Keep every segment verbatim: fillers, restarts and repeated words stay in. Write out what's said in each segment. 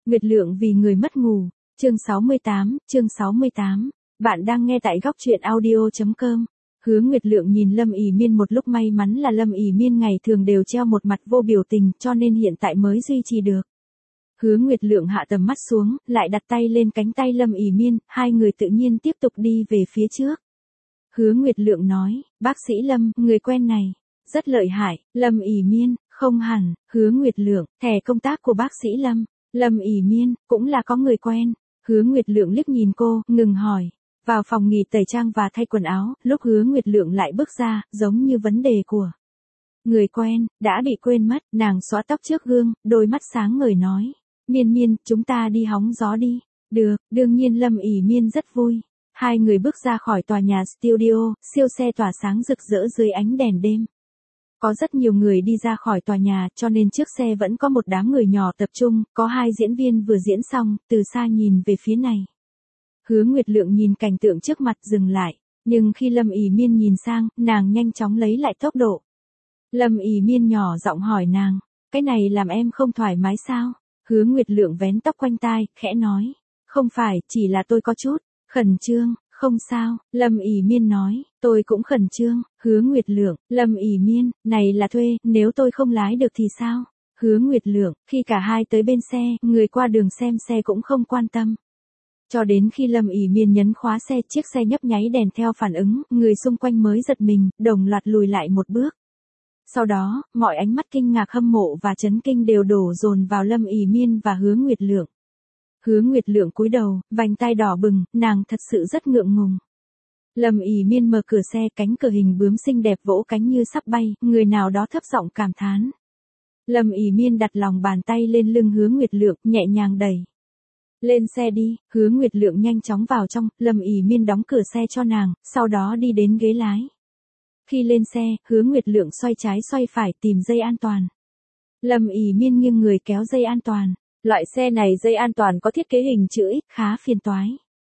Nguyệt Lượng vì người mất ngủ, chương sáu mươi tám, chương sáu mươi tám. Bạn đang nghe tại góc truyện audio chấm com. Hứa Nguyệt Lượng nhìn Lâm Ỷ Miên một lúc, may mắn là Lâm Ỷ Miên ngày thường đều treo một mặt vô biểu tình, cho nên hiện tại mới duy trì được. Hứa Nguyệt Lượng hạ tầm mắt xuống, lại đặt tay lên cánh tay Lâm Ỷ Miên, hai người tự nhiên tiếp tục đi về phía trước. Hứa Nguyệt Lượng nói, bác sĩ Lâm, người quen này, rất lợi hại. Lâm Ỷ Miên, không hẳn. Hứa Nguyệt Lượng, thẻ công tác của bác sĩ Lâm. Lâm Ỷ Miên, cũng là có người quen. Hứa Nguyệt Lượng liếc nhìn cô, ngừng hỏi. Vào phòng nghỉ tẩy trang và thay quần áo, lúc Hứa Nguyệt Lượng lại bước ra, giống như vấn đề của người quen, đã bị quên mất. Nàng xõa tóc trước gương, đôi mắt sáng ngời nói. Miên Miên, chúng ta đi hóng gió đi. Được, đương nhiên Lâm Ỷ Miên rất vui. Hai người bước ra khỏi tòa nhà studio, siêu xe tỏa sáng rực rỡ dưới ánh đèn đêm. Có rất nhiều người đi ra khỏi tòa nhà, cho nên trước xe vẫn có một đám người nhỏ tập trung, có hai diễn viên vừa diễn xong, từ xa nhìn về phía này. Hứa Nguyệt Lượng nhìn cảnh tượng trước mặt dừng lại, nhưng khi Lâm Ỷ Miên nhìn sang, nàng nhanh chóng lấy lại tốc độ. Lâm Ỷ Miên nhỏ giọng hỏi nàng, cái này làm em không thoải mái sao? Hứa Nguyệt Lượng vén tóc quanh tai, khẽ nói, không phải, chỉ là tôi có chút khẩn trương. Không sao, Lâm Ỷ Miên nói, tôi cũng khẩn trương. Hứa Nguyệt Lượng, Lâm Ỷ Miên, này là thuê, nếu tôi không lái được thì sao? Hứa Nguyệt Lượng, khi cả hai tới bên xe, người qua đường xem xe cũng không quan tâm. Cho đến khi Lâm Ỷ Miên nhấn khóa xe, chiếc xe nhấp nháy đèn theo phản ứng, người xung quanh mới giật mình, đồng loạt lùi lại một bước. Sau đó, mọi ánh mắt kinh ngạc, hâm mộ và chấn kinh đều đổ dồn vào Lâm Ỷ Miên và Hứa Nguyệt Lượng. Hứa Nguyệt Lượng cúi đầu, vành tai đỏ bừng, nàng thật sự rất ngượng ngùng. Lâm Ỷ Miên mở cửa xe, cánh cửa hình bướm xinh đẹp vỗ cánh như sắp bay, người nào đó thấp giọng cảm thán. Lâm Ỷ Miên đặt lòng bàn tay lên lưng Hứa Nguyệt Lượng, nhẹ nhàng đẩy. Lên xe đi. Hứa Nguyệt Lượng nhanh chóng vào trong, Lâm Ỷ Miên đóng cửa xe cho nàng, sau đó đi đến ghế lái. Khi lên xe, Hứa Nguyệt Lượng xoay trái xoay phải tìm dây an toàn. Lâm Ỷ Miên nghiêng người kéo dây an toàn. Loại xe này dây an toàn có thiết kế hình chữ X, khá phiền toái.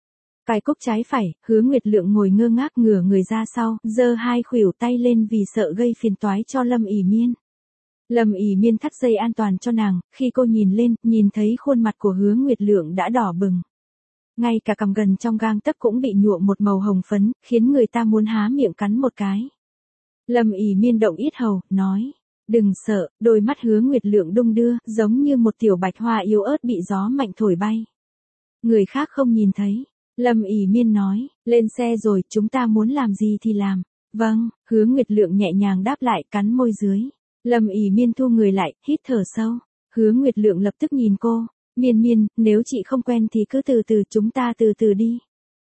Cài cúc trái phải, Hứa Nguyệt Lượng ngồi ngơ ngác ngửa người ra sau, giơ hai khuỷu tay lên vì sợ gây phiền toái cho Lâm Ỷ Miên. Lâm Ỷ Miên thắt dây an toàn cho nàng, khi cô nhìn lên, nhìn thấy khuôn mặt của Hứa Nguyệt Lượng đã đỏ bừng. Ngay cả cằm gần trong gang tấc cũng bị nhuộm một màu hồng phấn, khiến người ta muốn há miệng cắn một cái. Lâm Ỷ Miên động yết hầu, nói. Đừng sợ. Đôi mắt Hứa Nguyệt Lượng đung đưa, giống như một tiểu bạch hoa yếu ớt bị gió mạnh thổi bay. Người khác không nhìn thấy. Lâm Ỷ Miên nói, lên xe rồi, chúng ta muốn làm gì thì làm. Vâng. Hứa Nguyệt Lượng nhẹ nhàng đáp lại, cắn môi dưới. Lâm Ỷ Miên thu người lại, hít thở sâu. Hứa Nguyệt Lượng lập tức nhìn cô. Miên Miên, nếu chị không quen thì cứ từ từ, chúng ta từ từ đi.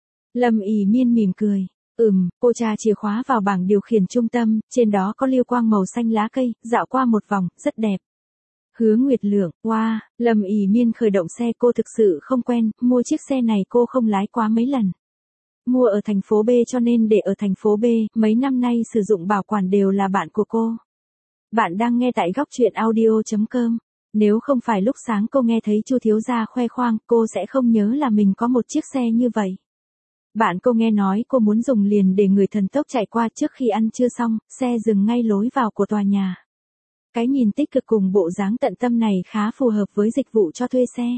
Lâm Ỷ Miên mỉm cười. Ừm, cô tra chìa khóa vào bảng điều khiển trung tâm, trên đó có lưu quang màu xanh lá cây, dạo qua một vòng, rất đẹp. Hứa Nguyệt Lượng, wow. Lâm Ỷ Miên khởi động xe, cô thực sự không quen, mua chiếc xe này cô không lái quá mấy lần. Mua ở thành phố B cho nên để ở thành phố B, mấy năm nay sử dụng bảo quản đều là bạn của cô. Bạn đang nghe tại góc truyện audio chấm com. Nếu không phải lúc sáng cô nghe thấy Chu thiếu gia khoe khoang, cô sẽ không nhớ là mình có một chiếc xe như vậy. Bạn cô nghe nói cô muốn dùng liền để người thần tốc chạy qua, trước khi ăn trưa xong, xe dừng ngay lối vào của tòa nhà. Cái nhìn tích cực cùng bộ dáng tận tâm này khá phù hợp với dịch vụ cho thuê xe.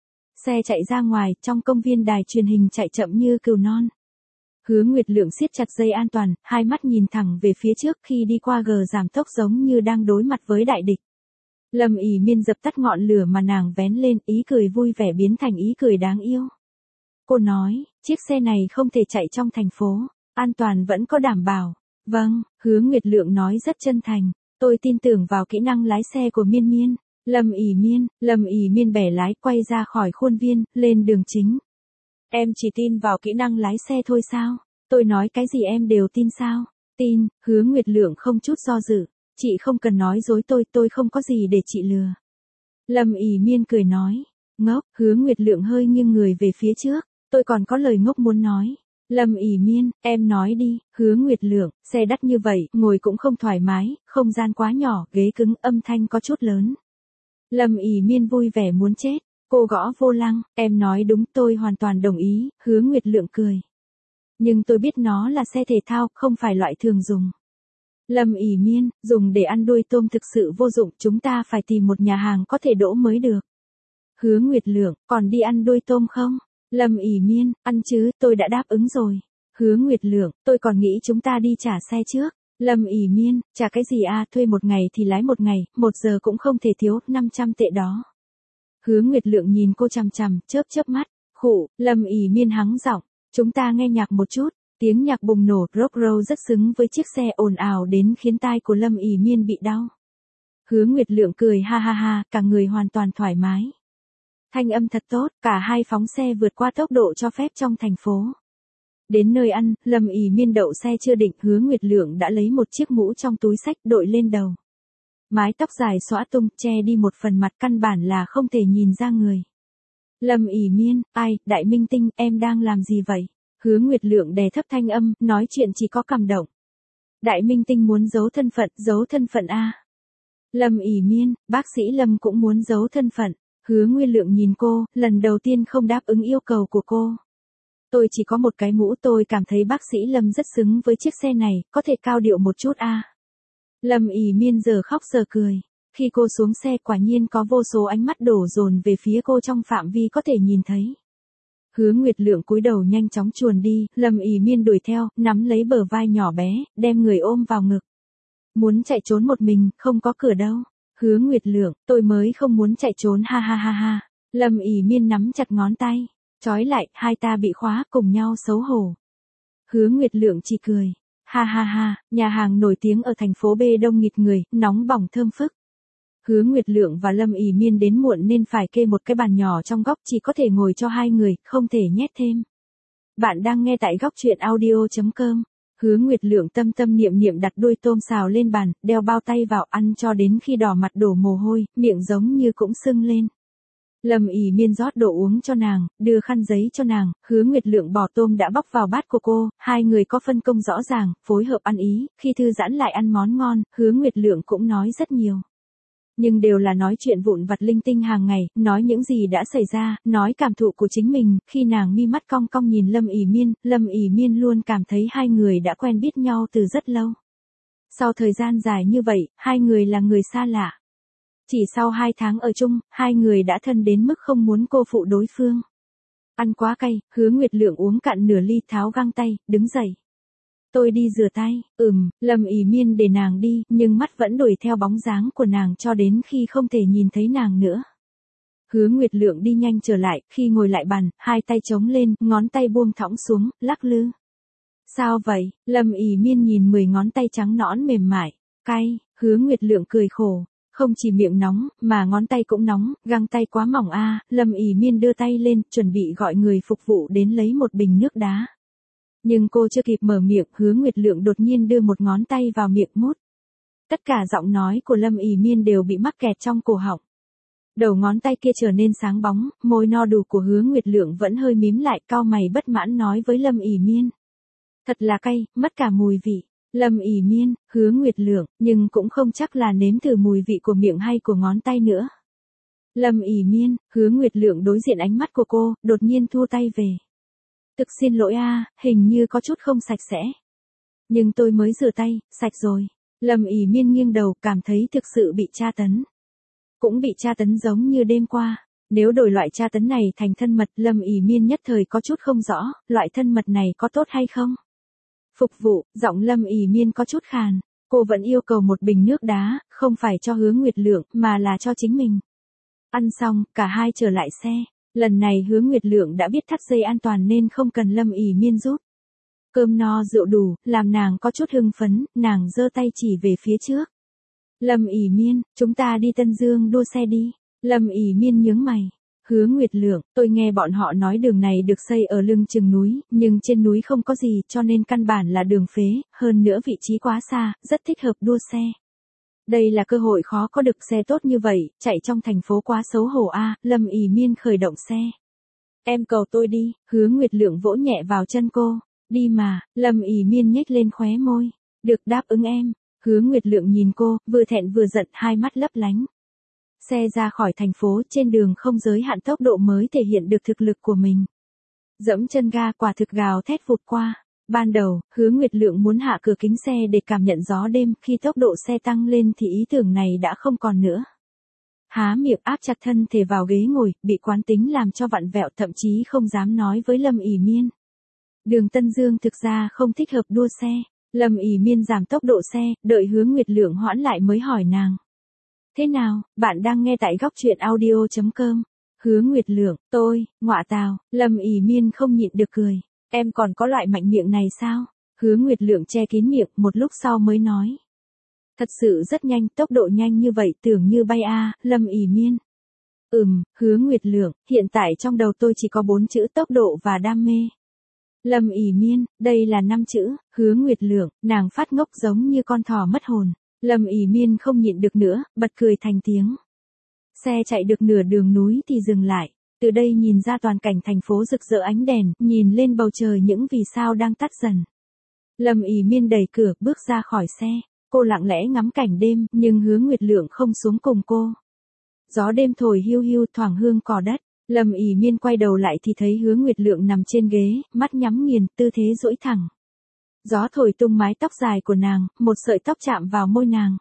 Xe chạy ra ngoài, trong công viên đài truyền hình chạy chậm như cừu non. Hứa Nguyệt Lượng siết chặt dây an toàn, hai mắt nhìn thẳng về phía trước, khi đi qua gờ giảm tốc giống như đang đối mặt với đại địch. Lâm Ỷ Miên dập tắt ngọn lửa mà nàng vén lên, ý cười vui vẻ biến thành ý cười đáng yêu. Cô nói, chiếc xe này không thể chạy trong thành phố, an toàn vẫn có đảm bảo. Vâng. Hứa Nguyệt Lượng nói rất chân thành, tôi tin tưởng vào kỹ năng lái xe của Miên Miên. Lâm Ỷ Miên, Lâm Ỷ Miên bẻ lái quay ra khỏi khuôn viên, lên đường chính. Em chỉ tin vào kỹ năng lái xe thôi sao? Tôi nói cái gì em đều tin sao? Tin. Hứa Nguyệt Lượng không chút do dự, chị không cần nói dối tôi, tôi không có gì để chị lừa. Lâm Ỷ Miên cười nói, ngốc. Hứa Nguyệt Lượng hơi nghiêng người về phía trước. Tôi còn có lời ngốc muốn nói. Lâm Ỷ Miên, em nói đi. Hứa Nguyệt Lượng, xe đắt như vậy, ngồi cũng không thoải mái, không gian quá nhỏ, ghế cứng, âm thanh có chút lớn. Lâm Ỷ Miên vui vẻ muốn chết. Cô gõ vô lăng, em nói đúng, tôi hoàn toàn đồng ý. Hứa Nguyệt Lượng cười. Nhưng tôi biết nó là xe thể thao, không phải loại thường dùng. Lâm Ỷ Miên, dùng để ăn đuôi tôm thực sự vô dụng, chúng ta phải tìm một nhà hàng có thể đỗ mới được. Hứa Nguyệt Lượng, còn đi ăn đuôi tôm không? Lâm ỉ Miên, ăn chứ, tôi đã đáp ứng rồi. Hứa Nguyệt Lượng, tôi còn nghĩ chúng ta đi trả xe trước. Lâm ỉ Miên, trả cái gì à, thuê một ngày thì lái một ngày, một giờ cũng không thể thiếu, năm trăm tệ đó. Hứa Nguyệt Lượng nhìn cô chằm chằm, chớp chớp mắt, khụ, Lâm ỉ Miên hắng giọng, chúng ta nghe nhạc một chút. Tiếng nhạc bùng nổ, rock roll rất xứng với chiếc xe ồn ào đến khiến tai của Lâm ỉ Miên bị đau. Hứa Nguyệt Lượng cười ha ha ha, cả người hoàn toàn thoải mái. Thanh âm thật tốt, cả hai phóng xe vượt qua tốc độ cho phép trong thành phố. Đến nơi ăn, Lâm ỉ Miên đậu xe chưa định, Hứa Nguyệt Lượng đã lấy một chiếc mũ trong túi xách đội lên đầu. Mái tóc dài xõa tung, che đi một phần mặt, căn bản là không thể nhìn ra người. Lâm ỉ Miên, ai, Đại Minh Tinh, em đang làm gì vậy? Hứa Nguyệt Lượng đè thấp thanh âm, nói chuyện chỉ có cảm động. Đại Minh Tinh muốn giấu thân phận, giấu thân phận a. Lâm ỉ Miên, bác sĩ Lâm cũng muốn giấu thân phận. Hứa Nguyệt Lượng nhìn cô, lần đầu tiên không đáp ứng yêu cầu của cô. Tôi chỉ có một cái mũ, tôi cảm thấy bác sĩ Lâm rất xứng với chiếc xe này, có thể cao điệu một chút a. Lâm ỉ Miên giờ khóc giờ cười. Khi cô xuống xe quả nhiên có vô số ánh mắt đổ dồn về phía cô trong phạm vi có thể nhìn thấy. Hứa Nguyệt Lượng cúi đầu nhanh chóng chuồn đi, Lâm ỉ Miên đuổi theo, nắm lấy bờ vai nhỏ bé, đem người ôm vào ngực. Muốn chạy trốn một mình, không có cửa đâu. Hứa Nguyệt Lượng, tôi mới không muốn chạy trốn ha ha ha ha. Lâm ỉ Miên nắm chặt ngón tay, trói lại, hai ta bị khóa cùng nhau xấu hổ. Hứa Nguyệt Lượng chỉ cười. Ha ha ha, nhà hàng nổi tiếng ở thành phố B đông nghịt người, nóng bỏng thơm phức. Hứa Nguyệt Lượng và Lâm ỉ Miên đến muộn nên phải kê một cái bàn nhỏ trong góc, chỉ có thể ngồi cho hai người, không thể nhét thêm. Bạn đang nghe tại góc truyện audio chấm com. Hứa Nguyệt Lượng tâm tâm niệm niệm đặt đuôi tôm xào lên bàn, đeo bao tay vào ăn cho đến khi đỏ mặt đổ mồ hôi, miệng giống như cũng sưng lên. Lâm ỉ Miên rót đồ uống cho nàng, đưa khăn giấy cho nàng, Hứa Nguyệt Lượng bỏ tôm đã bóc vào bát của cô, hai người có phân công rõ ràng, phối hợp ăn ý, khi thư giãn lại ăn món ngon, Hứa Nguyệt Lượng cũng nói rất nhiều. Nhưng đều là nói chuyện vụn vặt linh tinh hàng ngày, nói những gì đã xảy ra, nói cảm thụ của chính mình, khi nàng mi mắt cong cong nhìn Lâm ỉ Miên, Lâm ỉ Miên luôn cảm thấy hai người đã quen biết nhau từ rất lâu. Sau thời gian dài như vậy, hai người là người xa lạ. Chỉ sau hai tháng ở chung, hai người đã thân đến mức không muốn cô phụ đối phương. Ăn quá cay, Hứa Nguyệt Lượng uống cạn nửa ly, tháo găng tay, đứng dậy. Tôi đi rửa tay, ừm, Lâm ỉ Miên để nàng đi, nhưng mắt vẫn đuổi theo bóng dáng của nàng cho đến khi không thể nhìn thấy nàng nữa. Hứa Nguyệt Lượng đi nhanh trở lại, khi ngồi lại bàn, hai tay chống lên, ngón tay buông thõng xuống, lắc lư. Sao vậy? Lâm ỉ Miên nhìn mười ngón tay trắng nõn mềm mại, cay, Hứa Nguyệt Lượng cười khổ. Không chỉ miệng nóng, mà ngón tay cũng nóng, găng tay quá mỏng a. Lâm ỉ Miên đưa tay lên, chuẩn bị gọi người phục vụ đến lấy một bình nước đá. Nhưng cô chưa kịp mở miệng, Hứa Nguyệt Lượng đột nhiên đưa một ngón tay vào miệng mút. Tất cả giọng nói của Lâm ỉ Miên đều bị mắc kẹt trong cổ họng. Đầu ngón tay kia trở nên sáng bóng, môi no đủ của Hứa Nguyệt Lượng vẫn hơi mím lại, cau mày bất mãn nói với Lâm ỉ Miên. Thật là cay, mất cả mùi vị. Lâm ỉ Miên, Hứa Nguyệt Lượng, nhưng cũng không chắc là nếm thử mùi vị của miệng hay của ngón tay nữa. Lâm ỉ Miên, Hứa Nguyệt Lượng đối diện ánh mắt của cô, đột nhiên thua tay về. Thực xin lỗi a, hình như có chút không sạch sẽ. Nhưng tôi mới rửa tay, sạch rồi. Lâm ỉ Miên nghiêng đầu, cảm thấy thực sự bị tra tấn. Cũng bị tra tấn giống như đêm qua. Nếu đổi loại tra tấn này thành thân mật, Lâm ỉ Miên nhất thời có chút không rõ, loại thân mật này có tốt hay không? Phục vụ, giọng Lâm ỉ Miên có chút khàn. Cô vẫn yêu cầu một bình nước đá, không phải cho Hứa Nguyệt Lượng, mà là cho chính mình. Ăn xong, cả hai trở lại xe. Lần này Hứa Nguyệt Lượng đã biết thắt dây an toàn nên không cần Lâm ỉ Miên giúp. Cơm no rượu đủ, làm nàng có chút hưng phấn, nàng giơ tay chỉ về phía trước. Lâm ỉ Miên, chúng ta đi Tân Dương đua xe đi. Lâm ỉ Miên nhướng mày. Hứa Nguyệt Lượng, tôi nghe bọn họ nói đường này được xây ở lưng chừng núi, nhưng trên núi không có gì cho nên căn bản là đường phế, hơn nữa vị trí quá xa, rất thích hợp đua xe. Đây là cơ hội khó có được xe tốt như vậy, chạy trong thành phố quá xấu hổ a. Lâm ỉ Miên khởi động xe. Em cầu tôi đi, Hứa Nguyệt Lượng vỗ nhẹ vào chân cô. Đi mà, Lâm ỉ Miên nhếch lên khóe môi. Được, đáp ứng em. Hứa Nguyệt Lượng nhìn cô, vừa thẹn vừa giận, hai mắt lấp lánh. Xe ra khỏi thành phố, trên đường không giới hạn tốc độ mới thể hiện được thực lực của mình. Dẫm chân ga, quả thực gào thét vụt qua. Ban đầu, Hứa Nguyệt Lượng muốn hạ cửa kính xe để cảm nhận gió đêm, khi tốc độ xe tăng lên thì ý tưởng này đã không còn nữa. Há miệng áp chặt thân thể vào ghế ngồi, bị quán tính làm cho vặn vẹo, thậm chí không dám nói với Lâm ỉ Miên. Đường Tân Dương thực ra không thích hợp đua xe. Lâm ỉ Miên giảm tốc độ xe, đợi Hứa Nguyệt Lượng hoãn lại mới hỏi nàng. Thế nào, bạn đang nghe tại góc truyện audio chấm com. Hứa Nguyệt Lượng, tôi, ngọa tào. Lâm ỉ Miên không nhịn được cười. Em còn có loại mạnh miệng này sao? Hứa Nguyệt Lượng che kín miệng, một lúc sau mới nói. Thật sự rất nhanh, tốc độ nhanh như vậy tưởng như bay a, à, Lâm ỉ Miên. Ừm, Hứa Nguyệt Lượng, hiện tại trong đầu tôi chỉ có bốn chữ tốc độ và đam mê. Lâm ỉ Miên, đây là năm chữ. Hứa Nguyệt Lượng, nàng phát ngốc giống như con thỏ mất hồn. Lâm ỉ Miên không nhịn được nữa, bật cười thành tiếng. Xe chạy được nửa đường núi thì dừng lại. Từ đây nhìn ra toàn cảnh thành phố rực rỡ ánh đèn, nhìn lên bầu trời những vì sao đang tắt dần. Lâm ỉ Miên đẩy cửa, bước ra khỏi xe. Cô lặng lẽ ngắm cảnh đêm, nhưng Hứa Nguyệt Lượng không xuống cùng cô. Gió đêm thổi hiu hiu thoảng hương cỏ đất. Lâm ỉ Miên quay đầu lại thì thấy Hứa Nguyệt Lượng nằm trên ghế, mắt nhắm nghiền, tư thế duỗi thẳng. Gió thổi tung mái tóc dài của nàng, một sợi tóc chạm vào môi nàng.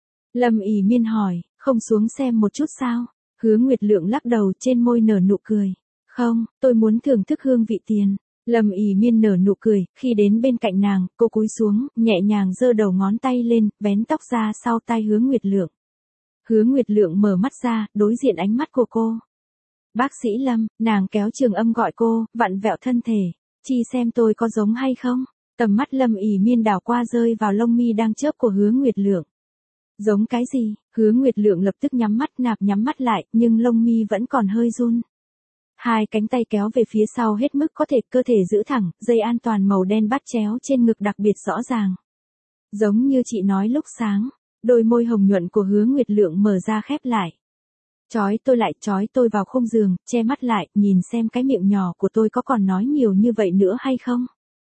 Lâm ỉ Miên hỏi, không xuống xem một chút sao? Hứa Nguyệt Lượng lắc đầu, trên môi nở nụ cười. Không, tôi muốn thưởng thức hương vị tiền. Lâm ỉ Miên nở nụ cười, khi đến bên cạnh nàng, cô cúi xuống, nhẹ nhàng giơ đầu ngón tay lên, vén tóc ra sau tai Hứa Nguyệt Lượng. Hứa Nguyệt Lượng mở mắt ra, đối diện ánh mắt của cô. Bác sĩ Lâm, nàng kéo Trường Âm gọi cô, vặn vẹo thân thể. Chi xem tôi có giống hay không? Tầm mắt Lâm ỉ Miên đảo qua rơi vào lông mi đang chớp của Hứa Nguyệt Lượng. Giống cái gì? Hứa Nguyệt Lượng lập tức nhắm mắt nạp nhắm mắt lại, nhưng lông mi vẫn còn hơi run. Hai cánh tay kéo về phía sau hết mức có thể, cơ thể giữ thẳng, dây an toàn màu đen bắt chéo trên ngực đặc biệt rõ ràng. Giống như chị nói lúc sáng, đôi môi hồng nhuận của Hứa Nguyệt Lượng mở ra khép lại. Chói tôi lại, chói tôi vào khung giường, che mắt lại, nhìn xem cái miệng nhỏ của tôi có còn nói nhiều như vậy nữa hay không.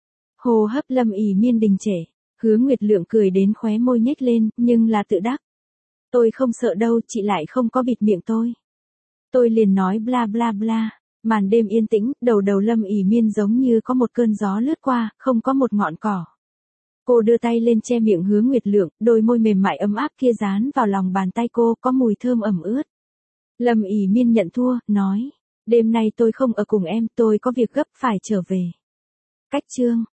Hô hấp Lâm ỉ Miên đình trệ. Hứa Nguyệt Lượng cười đến khóe môi nhếch lên, nhưng là tự đắc. Tôi không sợ đâu, chị lại không có bịt miệng tôi. Tôi liền nói bla bla bla. Màn đêm yên tĩnh, đầu đầu Lâm ỉ Miên giống như có một cơn gió lướt qua, không có một ngọn cỏ. Cô đưa tay lên che miệng Hứa Nguyệt Lượng, đôi môi mềm mại ấm áp kia dán vào lòng bàn tay cô, có mùi thơm ẩm ướt. Lâm ỉ Miên nhận thua, nói. Đêm nay tôi không ở cùng em, tôi có việc gấp phải trở về. Cách chương.